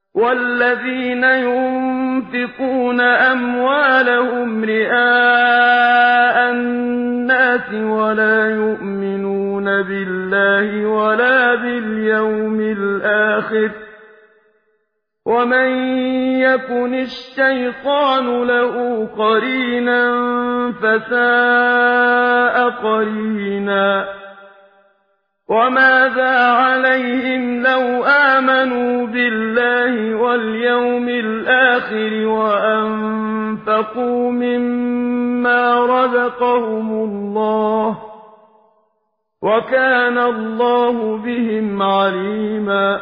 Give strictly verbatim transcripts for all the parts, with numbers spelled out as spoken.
وَالَّذِينَ يُنفِقُونَ أَمْوَالَهُمْ رِئَاءَ النَّاسِ وَلَا يُؤْمِنُونَ بِاللَّهِ وَلَا بِالْيَوْمِ الْآخِرِ ۗ وَمَن يَكُنِ الشَّيْطَانُ لَهُ قَرِينًا فَسَاءَ قَرِينًا وَمَاذَا عَلَيْهِمْ لَوْ آمَنُوا بِاللَّهِ وَالْيَوْمِ الْآخِرِ وَأَنفَقُوا مِمَّا رَزَقَهُمُ اللَّهُ ۚ وَكَانَ اللَّهُ بِهِمْ عَلِيمًا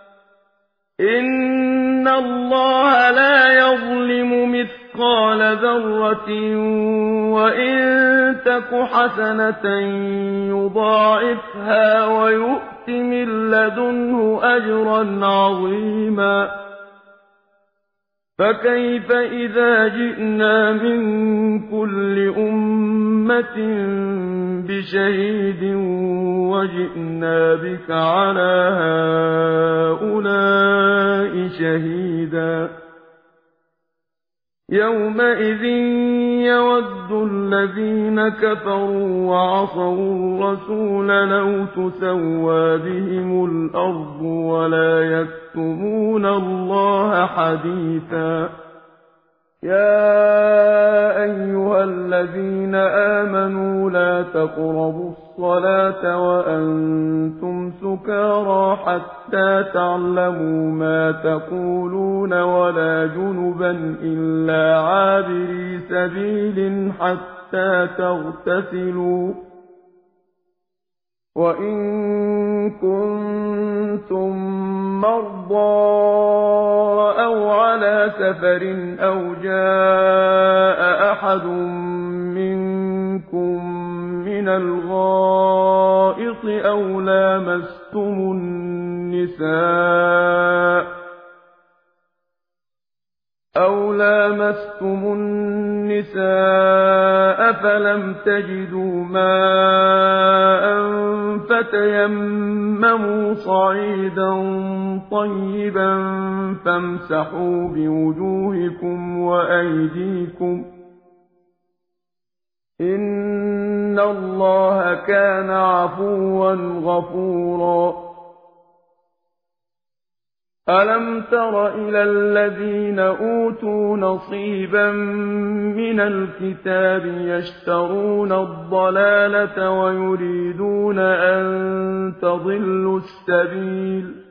إِنَّ اللَّهَ لَا يَظْلِمُ مِثْقَالَ ذَرَّةٍ وَإِن تَكُ حَسَنَةً يُضَاعِفْهَا وَيُؤْتِ مِن لَّدُنْهُ أَجْرًا عَظِيمًا فَكَيْفَ إِذَا جِئْنَا مِن كُلِّ أُمَّةٍ بِشَهِيدٍ وَجِئْنَا بِكَ عَلَىٰ هَٰؤُلَاءِ شَهِيدًا يَوْمَئِذٍ يَوَدُّ الَّذِينَ كَفَرُوا وَعَصَوُا الرَّسُولَ لَوْ تُسَوَّىٰ بِهِمُ الْأَرْضُ وَلَا يَكْتُمُونَ اللَّهَ حَدِيثًا يَا أَيُّهَا الَّذِينَ آمَنُوا لَا تَقْرَبُوا الصَّلَاةَ وَأَنتُمْ سُكَارَىٰ حَتَّىٰ تَعْلَمُوا مَا تَقُولُونَ وَلَا جُنُبًا إِلَّا عَابِرِي سَبِيلٍ حَتَّىٰ تَغْتَسِلُوا ۚ وَإِن كُنتُم مَّرْضَىٰ أَوْ عَلَىٰ سَفَرٍ أَوْ جَاءَ أَحَدٌ مِّنكُم مِّنَ الْغَائِطِ أَوْ لَامَسْتُمُ النِّسَاءَ أَوْ لَامَسْتُمُ النِّسَاءَ فَلَمْ تَجِدُوا مَاءً فَتَيَمَّمُوا صَعِيدًا طَيِّبًا فَامْسَحُوا بِوُجُوهِكُمْ وَأَيْدِيكُمْ ۗ إِنَّ اللَّهَ كَانَ عَفُوًّا غَفُورًا أَلَمْ تَرَ إِلَى الَّذِينَ أُوتُوا نَصِيبًا مِّنَ الْكِتَابِ يَشْتَرُونَ الضَّلَالَةَ وَيُرِيدُونَ أَن تَضِلُّوا السَّبِيلَ